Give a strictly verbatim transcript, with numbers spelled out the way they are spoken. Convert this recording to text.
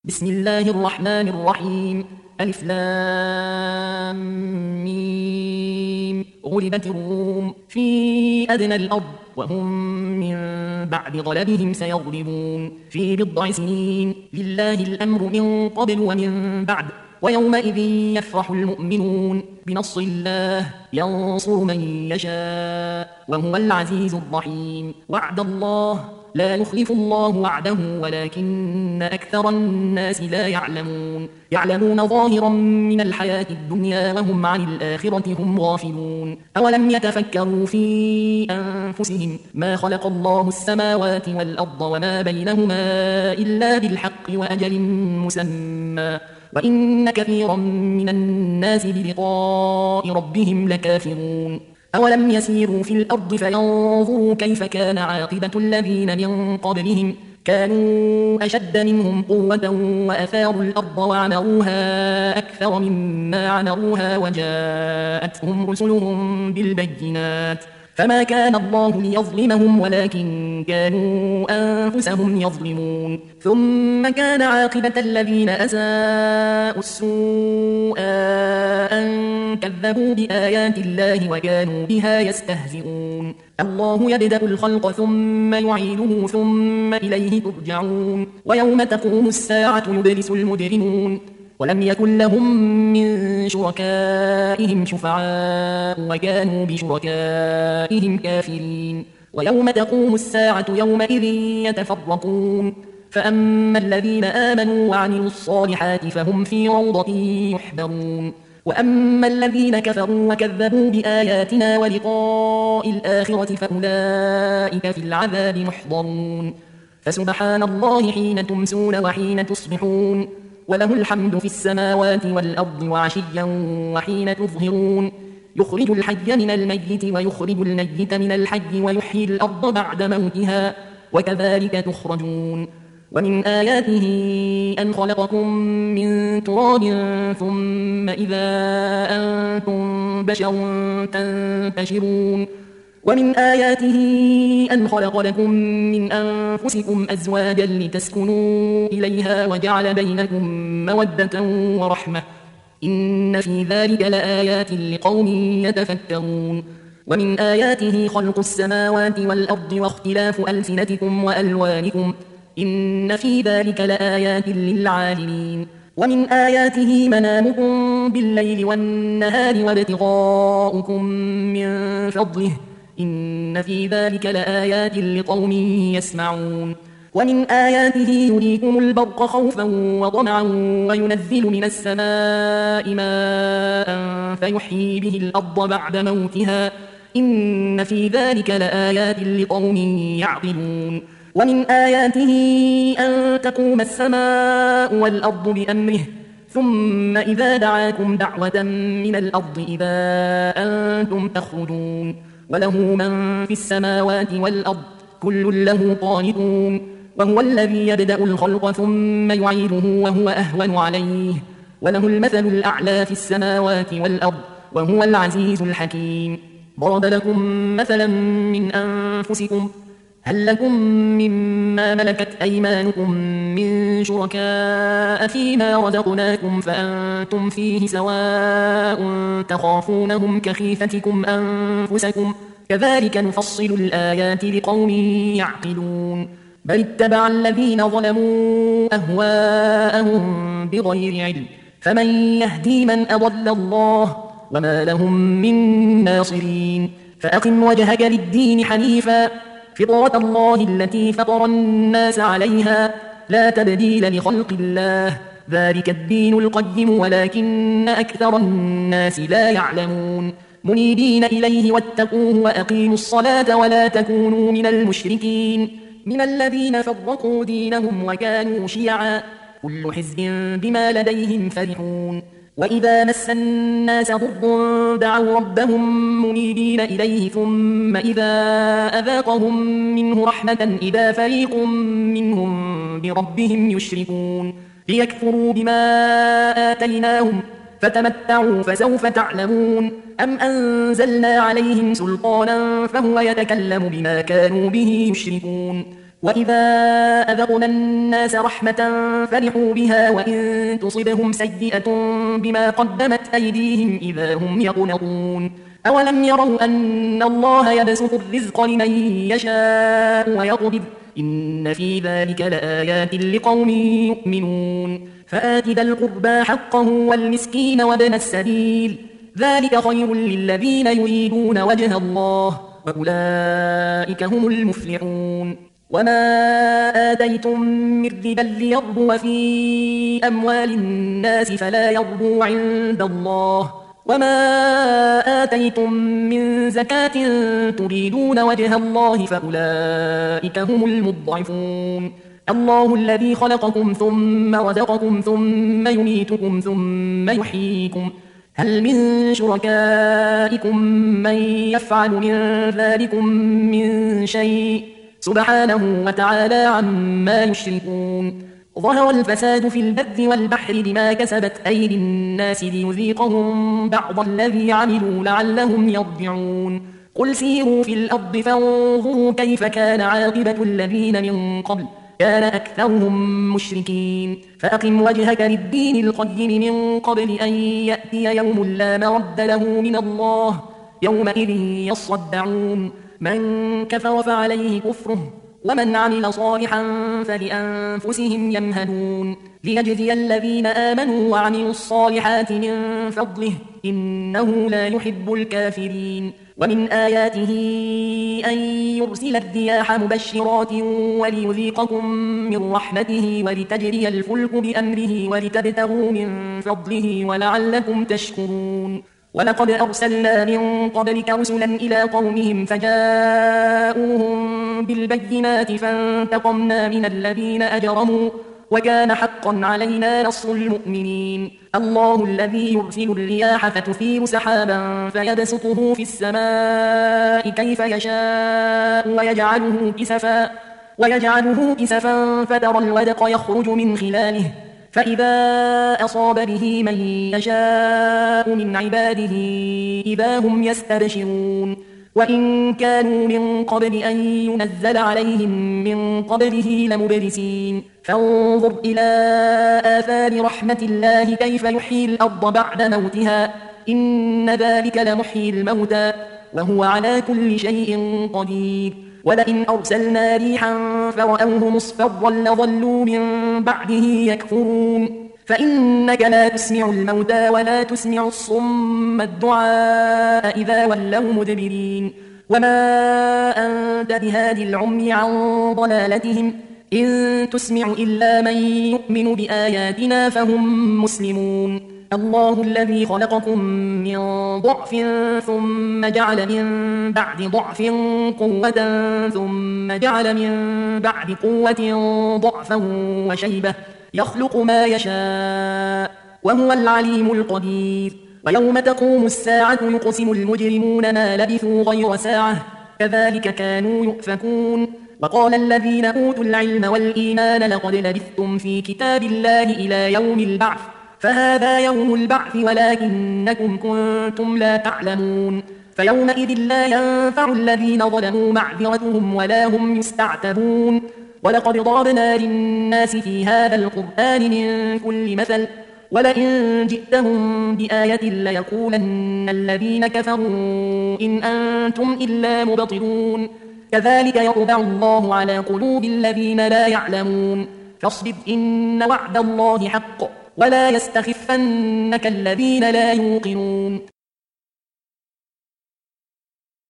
بسم الله الرحمن الرحيم. ألف لام ميم. غلبت الروم في أدنى الأرض وهم من بعد غلبهم سيغلبون في بضع سنين. لله الأمر من قبل ومن بعد، ويومئذ يفرح المؤمنون بنصر الله ينصر من يشاء وهو العزيز الرحيم. وعد الله لا يخلف الله وعده ولكن أكثر الناس لا يعلمون. يعلمون ظاهرا من الحياة الدنيا وهم عن الآخرة هم غافلون. أولم يتفكروا في أنفسهم ما خلق الله السماوات والأرض وما بينهما إلا بالحق وأجل مسمى وإن كثيرا من الناس بلقاء ربهم لكافرون. أولم يسيروا في الأرض فينظروا كيف كان عاقبة الذين من قبلهم كانوا أشد منهم قوة وأثاروا الأرض وعمروها أكثر مما عمروها وجاءتهم رسلهم بالبينات فما كان الله ليظلمهم ولكن كانوا أنفسهم يظلمون. ثم كان عاقبة الذين أساءوا السوء أن كذبوا بآيات الله وكانوا بها يستهزئون. الله يبدأ الخلق ثم يعيده ثم إليه ترجعون. ويوم تقوم الساعة يبلس المجرمون ولم يكن لهم من شركائهم شفعاء وكانوا بشركائهم كافرين. ويوم تقوم الساعة يومئذ يتفرقون فأما الذين آمنوا وعملوا الصالحات فهم في روضة يحبرون وأما الذين كفروا وكذبوا بآياتنا ولقاء الآخرة فأولئك في العذاب محضرون. فسبحان الله حين تمسون وحين تصبحون وله الحمد في السماوات والأرض وعشيا وحين تظهرون. يخرج الحي من الميت ويخرج الميت من الحي ويحيي الأرض بعد موتها وكذلك تخرجون. ومن آياته أن خلقكم من تراب ثم إذا أنتم بشر تنتشرون. ومن آياته أن خلق لكم من أنفسكم أزواجا لتسكنوا إليها وجعل بينكم مودة ورحمة إن في ذلك لآيات لقوم يتفكرون. ومن آياته خلق السماوات والأرض واختلاف ألسنتكم وألوانكم إن في ذلك لآيات للعالمين. ومن آياته منامكم بالليل والنهار وابتغاؤكم من فضله إن في ذلك لآيات لقوم يسمعون. ومن آياته يريكم البرق خوفا وطمعا وينزل من السماء ماء فيحيي به الأرض بعد موتها إن في ذلك لآيات لقوم يعقلون. ومن آياته أن تقوم السماء والأرض بأمره ثم إذا دعاكم دعوة من الأرض إذا أنتم تخرجون. وله من في السماوات والأرض كل له قانتون. وهو الذي يبدأ الخلق ثم يعيده وهو أهون عليه وله المثل الأعلى في السماوات والأرض وهو العزيز الحكيم. ضرب لكم مثلا من أنفسكم هل لكم مما ملكت أيمانكم من شركاء فيما رزقناكم فأنتم فيه سواء تخافونهم كخيفتكم أنفسكم كذلك نفصل الآيات لقوم يعقلون. بل اتبع الذين ظلموا أهواءهم بغير علم فمن يهدي من أضل الله وما لهم من ناصرين. فأقم وجهك للدين حنيفا فطرة الله التي فطر الناس عليها لا تبديل لخلق الله ذلك الدين القيم ولكن أكثر الناس لا يعلمون. منيبين إليه واتقوه وأقيموا الصلاة ولا تكونوا من المشركين من الذين فرقوا دينهم وكانوا شيعا كل حزب بما لديهم فرحون. وإذا مس الناس ضر دعوا ربهم منيبين إليه ثم إذا أذاقهم منه رحمة إذا فريق منهم بربهم يشركون ليكفروا بما آتيناهم فتمتعوا فسوف تعلمون. أم أنزلنا عليهم سلطانا فهو يتكلم بما كانوا به يشركون وإذا أذقنا الناس رحمة فرحوا بها وإن تصبهم سيئة بما قدمت أيديهم إذا هم يقنطون أولم يروا أن الله يبسط الرزق لمن يشاء ويقدر إن في ذلك لآيات لقوم يؤمنون فآت ذا القربى حقه والمسكين وابن السبيل ذلك خير للذين يريدون وجه الله وأولئك هم المفلحون وما آتيتم من ربا ليربو في أموال الناس فلا يربو عند الله وما آتيتم من زكاة تريدون وجه الله فأولئك هم المضعفون الله الذي خلقكم ثم رزقكم ثم يميتكم ثم يحييكم هل من شركائكم من يفعل من ذلكم من شيء سبحانه وتعالى عما يشركون ظهر الفساد في البر والبحر بما كسبت أيدي الناس ليذيقهم بعض الذي عملوا لعلهم يرجعون قل سيروا في الأرض فانظروا كيف كان عاقبة الذين من قبل كان أكثرهم مشركين فأقم وجهك للدين القيم من قبل أن يأتي يوم لا مرد له من الله يومئذ يصدعون من كفر فعليه كفره ومن عمل صالحا فلأنفسهم يمهدون ليجزي الذين آمنوا وعملوا الصالحات من فضله إنه لا يحب الكافرين ومن آياته أن يرسل الرياح مبشرات وليذيقكم من رحمته ولتجري الفلك بأمره ولتبتغوا من فضله ولعلكم تشكرون ولقد أرسلنا من قبلك رسلا إلى قومهم فجاءوهم بالبينات فانتقمنا من الذين أجرموا وكان حقا علينا نصر المؤمنين الله الذي يرسل الرياح فتثير سحابا فيبسطه في السماء كيف يشاء ويجعله كسفا ويجعله كسفا فترى الودق يخرج من خلاله فإذا أصاب به من يشاء من عباده إذا هم يستبشرون وإن كانوا من قبل أن ينزل عليهم من قبله لمبلسين فانظر إلى آثار رحمة الله كيف يحيي الأرض بعد موتها إن ذلك لمحيي الموتى وهو على كل شيء قدير ولئن أرسلنا ريحا فرأوه مصفرا لظلوا من بعده يكفرون فإنك لا تسمع الموتى ولا تسمع الصم الدعاء إذا ولوا مدبرين وما أنت بهادي العمي عن ضلالتهم إن تسمع إلا من يؤمن بآياتنا فهم مسلمون الله الذي خلقكم من ضعف ثم جعل من بعد ضعف قوة ثم جعل من بعد قوة ضعفا وشيبة يخلق ما يشاء وهو العليم القدير ويوم تقوم الساعة يقسم المجرمون ما لبثوا غير ساعة كذلك كانوا يؤفكون وقال الذين أوتوا العلم والإيمان لقد لبثتم في كتاب الله إلى يوم البعث فهذا يوم البعث ولكنكم كنتم لا تعلمون فيومئذ لا ينفع الذين ظلموا معذرتهم ولا هم يستعتبون ولقد ضربنا للناس في هذا القرآن من كل مثل ولئن جئتهم بآية ليقولن الذين كفروا إن أنتم إلا مبطلون كذلك يطبع الله على قلوب الذين لا يعلمون فاصبر إن وعد الله حق ولا يستخفنك الذين لا يوقنون